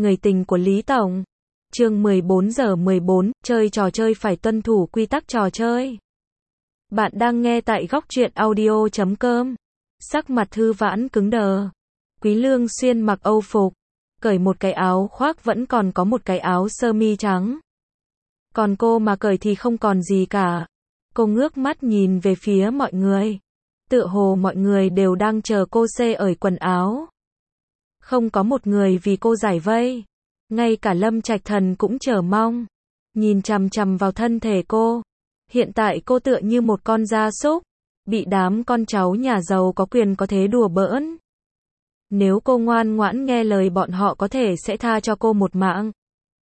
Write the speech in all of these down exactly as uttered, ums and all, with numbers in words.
Người tình của Lý Tổng. Chương mười bốn giờ mười bốn, chơi trò chơi phải tuân thủ quy tắc trò chơi. Bạn đang nghe tại góc truyện audio chấm com. Sắc mặt Thư Vãn cứng đờ. Quý Lương Xuyên mặc Âu phục, cởi một cái áo khoác vẫn còn có một cái áo sơ mi trắng. Còn cô mà cởi thì không còn gì cả. Cô ngước mắt nhìn về phía mọi người. Tựa hồ mọi người đều đang chờ cô xê ởi quần áo. Không có một người vì cô giải vây. Ngay cả Lâm Trạch Thần cũng chờ mong. Nhìn chằm chằm vào thân thể cô. Hiện tại cô tựa như một con gia súc. Bị đám con cháu nhà giàu có quyền có thế đùa bỡn. Nếu cô ngoan ngoãn nghe lời bọn họ có thể sẽ tha cho cô một mạng.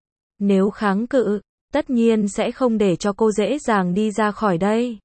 Nếu kháng cự, tất nhiên sẽ không để cho cô dễ dàng đi ra khỏi đây.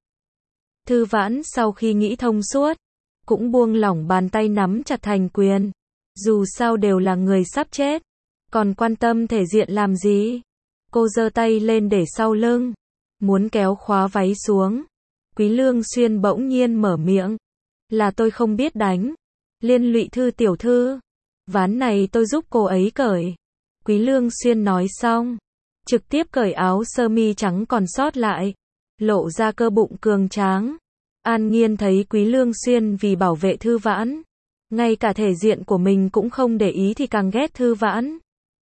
Thư Vãn sau khi nghĩ thông suốt, cũng buông lỏng bàn tay nắm chặt thành quyền. Dù sao đều là người sắp chết, còn quan tâm thể diện làm gì? Cô giơ tay lên để sau lưng, muốn kéo khóa váy xuống. Quý Lương Xuyên bỗng nhiên mở miệng. Là tôi không biết đánh. Liên lụy Thư tiểu thư. Ván này tôi giúp cô ấy cởi. Quý Lương Xuyên nói xong, trực tiếp cởi áo sơ mi trắng còn sót lại, lộ ra cơ bụng cường tráng. An Nghiên thấy Quý Lương Xuyên vì bảo vệ Thư Vãn, ngay cả thể diện của mình cũng không để ý thì càng ghét Thư Vãn.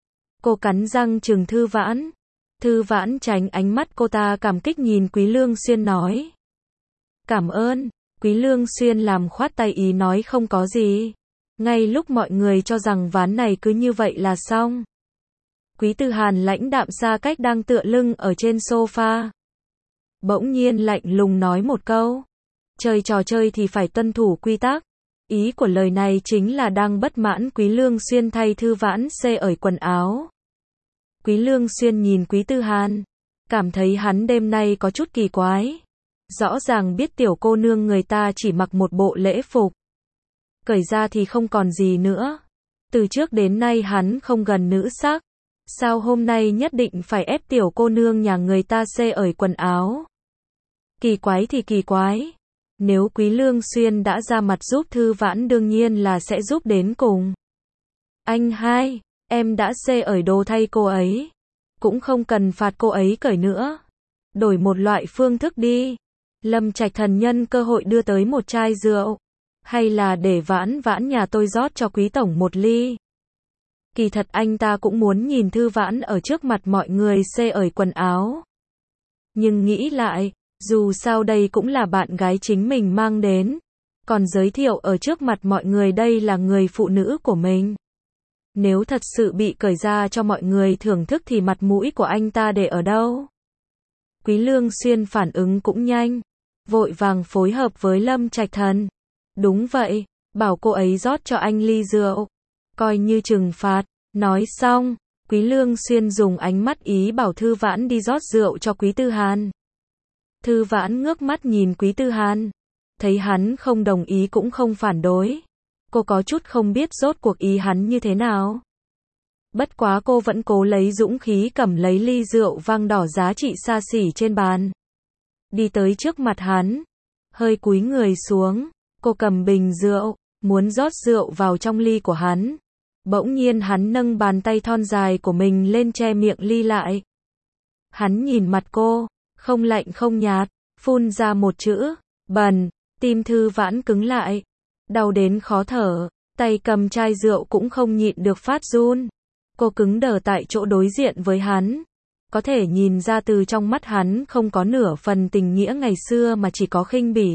Cô cắn răng trừng Thư Vãn. Thư Vãn tránh ánh mắt cô ta, cảm kích nhìn Quý Lương Xuyên nói. Cảm ơn. Quý Lương Xuyên làm khoát tay ý nói không có gì. Ngay lúc mọi người cho rằng ván này cứ như vậy là xong, Quý Tư Hàn lãnh đạm xa cách đang tựa lưng ở trên sofa. Bỗng nhiên lạnh lùng nói một câu. Chơi trò chơi thì phải tuân thủ quy tắc. Ý của lời này chính là đang bất mãn Quý Lương Xuyên thay Thư Vãn xê ởi quần áo. Quý Lương Xuyên nhìn Quý Tư Hàn, cảm thấy hắn đêm nay có chút kỳ quái. Rõ ràng biết tiểu cô nương người ta chỉ mặc một bộ lễ phục, cởi ra thì không còn gì nữa. Từ trước đến nay hắn không gần nữ sắc, sao hôm nay nhất định phải ép tiểu cô nương nhà người ta xê ởi quần áo? Kỳ quái thì kỳ quái. Nếu Quý Lương Xuyên đã ra mặt giúp Thư Vãn đương nhiên là sẽ giúp đến cùng. Anh hai, em đã xê ởi đồ thay cô ấy, cũng không cần phạt cô ấy cởi nữa. Đổi một loại phương thức đi. Lâm Trạch Thần nhân cơ hội đưa tới một chai rượu. Hay là để Vãn Vãn nhà tôi rót cho Quý tổng một ly. Kỳ thật anh ta cũng muốn nhìn Thư Vãn ở trước mặt mọi người xê ởi quần áo. Nhưng nghĩ lại, dù sao đây cũng là bạn gái chính mình mang đến, còn giới thiệu ở trước mặt mọi người đây là người phụ nữ của mình. Nếu thật sự bị cởi ra cho mọi người thưởng thức thì mặt mũi của anh ta để ở đâu? Quý Lương Xuyên phản ứng cũng nhanh, vội vàng phối hợp với Lâm Trạch Thần. Đúng vậy, bảo cô ấy rót cho anh ly rượu, coi như trừng phạt. Nói xong, Quý Lương Xuyên dùng ánh mắt ý bảo Thư Vãn đi rót rượu cho Quý Tư Hàn. Thư Vãn ngước mắt nhìn Quý Tư Hàn, thấy hắn không đồng ý cũng không phản đối. Cô có chút không biết rốt cuộc ý hắn như thế nào. Bất quá cô vẫn cố lấy dũng khí cầm lấy ly rượu vang đỏ giá trị xa xỉ trên bàn. Đi tới trước mặt hắn, hơi cúi người xuống, cô cầm bình rượu, muốn rót rượu vào trong ly của hắn. Bỗng nhiên hắn nâng bàn tay thon dài của mình lên che miệng ly lại. Hắn nhìn mặt cô, không lạnh không nhạt, phun ra một chữ, bần. Tim Thư Vãn cứng lại, đau đến khó thở, tay cầm chai rượu cũng không nhịn được phát run. Cô cứng đờ tại chỗ đối diện với hắn. Có thể nhìn ra từ trong mắt hắn không có nửa phần tình nghĩa ngày xưa mà chỉ có khinh bỉ.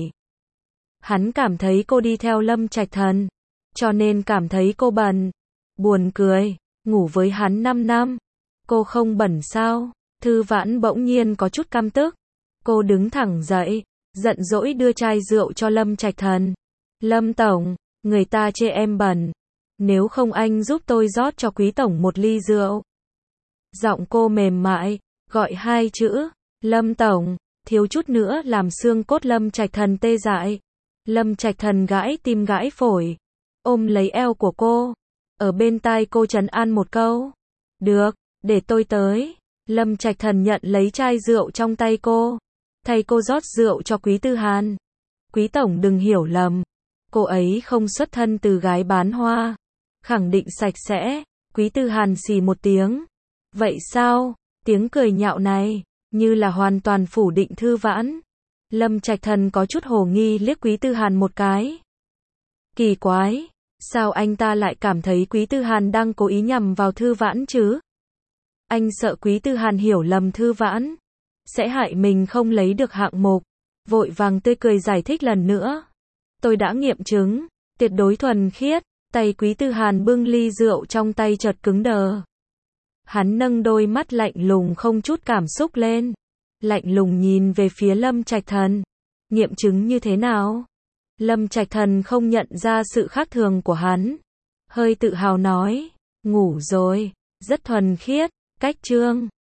Hắn cảm thấy cô đi theo Lâm Trạch Thần, cho nên cảm thấy cô bẩn. Buồn cười, ngủ với hắn năm năm, cô không bẩn sao? Thư Vãn bỗng nhiên có chút căm tức. Cô đứng thẳng dậy, giận dỗi đưa chai rượu cho Lâm Trạch Thần. Lâm tổng, người ta chê em bẩn. Nếu không anh giúp tôi rót cho Quý tổng một ly rượu. Giọng cô mềm mại, gọi hai chữ, Lâm tổng, thiếu chút nữa làm xương cốt Lâm Trạch Thần tê dại. Lâm Trạch Thần gãi tim gãi phổi, ôm lấy eo của cô, ở bên tai cô trấn an một câu. Được, để tôi tới. Lâm Trạch Thần nhận lấy chai rượu trong tay cô, thay cô rót rượu cho Quý Tư Hàn. Quý tổng đừng hiểu lầm, cô ấy không xuất thân từ gái bán hoa, khẳng định sạch sẽ. Quý Tư Hàn xì một tiếng. Vậy sao? Tiếng cười nhạo này, như là hoàn toàn phủ định Thư Vãn. Lâm Trạch Thần có chút hồ nghi liếc Quý Tư Hàn một cái. Kỳ quái, sao anh ta lại cảm thấy Quý Tư Hàn đang cố ý nhằm vào Thư Vãn chứ? Anh sợ Quý Tư Hàn hiểu lầm Thư Vãn, sẽ hại mình không lấy được hạng mục. Vội vàng tươi cười giải thích lần nữa. Tôi đã nghiệm chứng, tuyệt đối thuần khiết. Tay Quý Tư Hàn bưng ly rượu trong tay chợt cứng đờ. Hắn nâng đôi mắt lạnh lùng không chút cảm xúc lên. Lạnh lùng nhìn về phía Lâm Trạch Thần. Nghiệm chứng như thế nào? Lâm Trạch Thần không nhận ra sự khác thường của hắn. Hơi tự hào nói. Ngủ rồi, rất thuần khiết, cách chương.